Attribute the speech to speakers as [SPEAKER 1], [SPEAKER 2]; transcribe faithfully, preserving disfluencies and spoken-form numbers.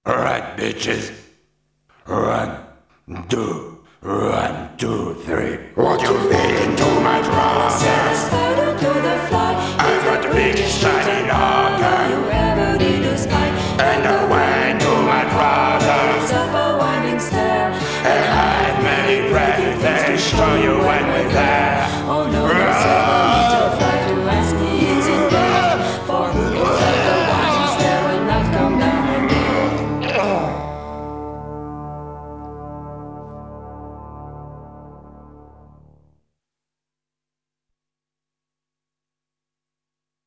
[SPEAKER 1] Alright, bitches. One, two, one, two, three. What you feed into my trousers? I've got the biggest shining organ. And I went to my trousers. And I had many presents to show you when we're there.